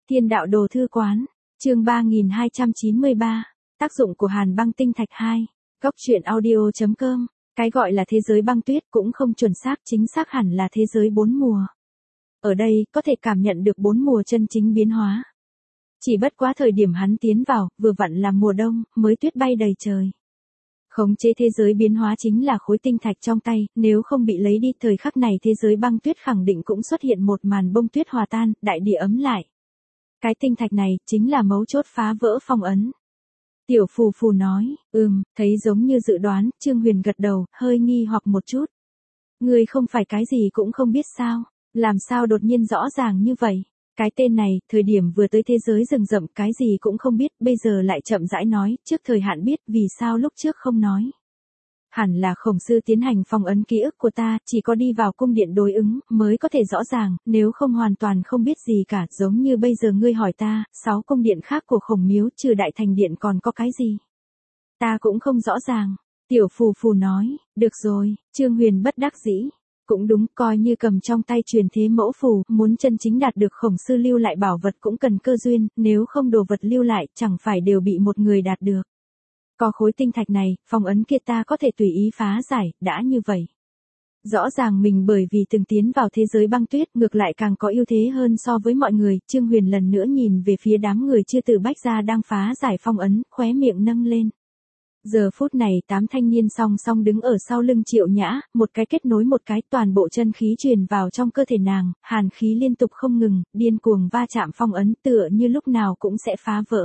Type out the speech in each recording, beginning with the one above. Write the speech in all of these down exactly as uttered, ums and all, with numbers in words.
Thiên đạo đồ thư quán, chương ba nghìn hai trăm chín mươi ba, tác dụng của hàn băng tinh thạch hai, góc truyện audio chấm com, cái gọi là thế giới băng tuyết cũng không chuẩn xác, chính xác hẳn là thế giới bốn mùa. Ở đây, có thể cảm nhận được bốn mùa chân chính biến hóa. Chỉ bất quá thời điểm hắn tiến vào, vừa vặn là mùa đông, mới tuyết bay đầy trời. Khống chế thế giới biến hóa chính là khối tinh thạch trong tay, nếu không bị lấy đi thời khắc này thế giới băng tuyết khẳng định cũng xuất hiện một màn bông tuyết hòa tan, đại địa ấm lại. Cái tinh thạch này, chính là mấu chốt phá vỡ phong ấn. Tiểu phù phù nói, ừm, thấy giống như dự đoán, Trương Huyền gật đầu, hơi nghi hoặc một chút. Ngươi không phải cái gì cũng không biết sao, làm sao đột nhiên rõ ràng như vậy? Cái tên này, thời điểm vừa tới thế giới rừng rậm cái gì cũng không biết, bây giờ lại chậm rãi nói, trước thời hạn biết, vì sao lúc trước không nói. Hẳn là khổng sư tiến hành phong ấn ký ức của ta, chỉ có đi vào cung điện đối ứng, mới có thể rõ ràng, nếu không hoàn toàn không biết gì cả, giống như bây giờ ngươi hỏi ta, sáu cung điện khác của khổng miếu trừ đại thành điện còn có cái gì? Ta cũng không rõ ràng. Tiểu phù phù nói, được rồi, Trương Huyền bất đắc dĩ. Cũng đúng, coi như cầm trong tay truyền thế mẫu phù, muốn chân chính đạt được khổng sư lưu lại bảo vật cũng cần cơ duyên, nếu không đồ vật lưu lại, chẳng phải đều bị một người đạt được. Có khối tinh thạch này, phong ấn kia ta có thể tùy ý phá giải, đã như vậy. Rõ ràng mình bởi vì từng tiến vào thế giới băng tuyết, ngược lại càng có ưu thế hơn so với mọi người, Trương Huyền lần nữa nhìn về phía đám người chưa từ bách ra đang phá giải phong ấn, khóe miệng nâng lên. Giờ phút này tám thanh niên song song đứng ở sau lưng Triệu Nhã, một cái kết nối một cái, toàn bộ chân khí truyền vào trong cơ thể nàng, hàn khí liên tục không ngừng, điên cuồng va chạm phong ấn tựa như lúc nào cũng sẽ phá vỡ.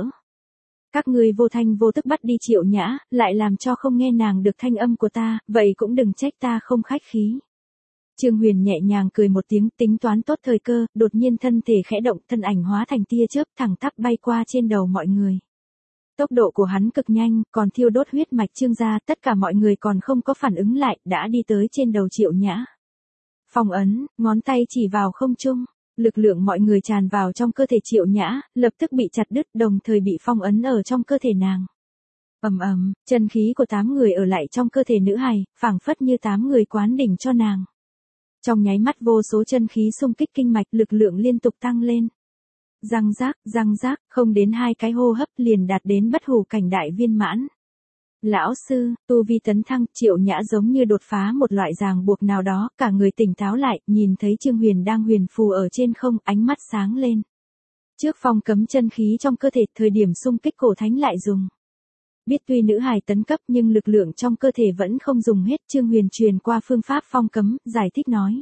Các ngươi vô thanh vô tức bắt đi Triệu Nhã, lại làm cho không nghe nàng được thanh âm của ta, vậy cũng đừng trách ta không khách khí. Trương Huyền nhẹ nhàng cười một tiếng, tính toán tốt thời cơ, đột nhiên thân thể khẽ động, thân ảnh hóa thành tia chớp thẳng tắp bay qua trên đầu mọi người. Tốc độ của hắn cực nhanh, còn thiêu đốt huyết mạch Trương gia, tất cả mọi người còn không có phản ứng lại, đã đi tới trên đầu Triệu Nhã. Phong ấn, ngón tay chỉ vào không trung, lực lượng mọi người tràn vào trong cơ thể Triệu Nhã, lập tức bị chặt đứt, đồng thời bị phong ấn ở trong cơ thể nàng. Ầm ầm, chân khí của tám người ở lại trong cơ thể nữ hài, phảng phất như tám người quán đỉnh cho nàng. Trong nháy mắt vô số chân khí xung kích kinh mạch, lực lượng liên tục tăng lên. Răng rác, răng rác, không đến hai cái hô hấp liền đạt đến bất hủ cảnh đại viên mãn. Lão sư, tu vi tấn thăng, Triệu Nhã giống như đột phá một loại ràng buộc nào đó, cả người tỉnh táo lại, nhìn thấy Trương Huyền đang huyền phù ở trên không, ánh mắt sáng lên. Trước phong cấm chân khí trong cơ thể, thời điểm xung kích cổ thánh lại dùng. Biết tuy nữ hài tấn cấp nhưng lực lượng trong cơ thể vẫn không dùng hết, Trương Huyền truyền qua phương pháp phong cấm, giải thích nói.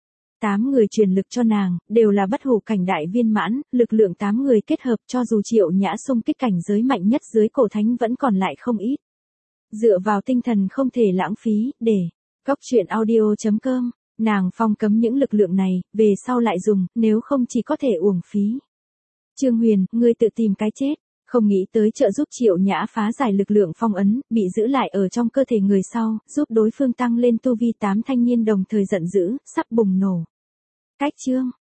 Tám người truyền lực cho nàng, đều là bất hủ cảnh đại viên mãn, lực lượng tám người kết hợp cho dù Triệu Nhã xung kích cảnh giới mạnh nhất dưới cổ thánh vẫn còn lại không ít. Dựa vào tinh thần không thể lãng phí, để, góc truyện audio chấm com, nàng phong cấm những lực lượng này, về sau lại dùng, nếu không chỉ có thể uổng phí. Trương Huyền, ngươi tự tìm cái chết, không nghĩ tới trợ giúp Triệu Nhã phá giải lực lượng phong ấn, bị giữ lại ở trong cơ thể người sau, giúp đối phương tăng lên tu vi tám thanh niên đồng thời giận dữ, sắp bùng nổ. Cách chương,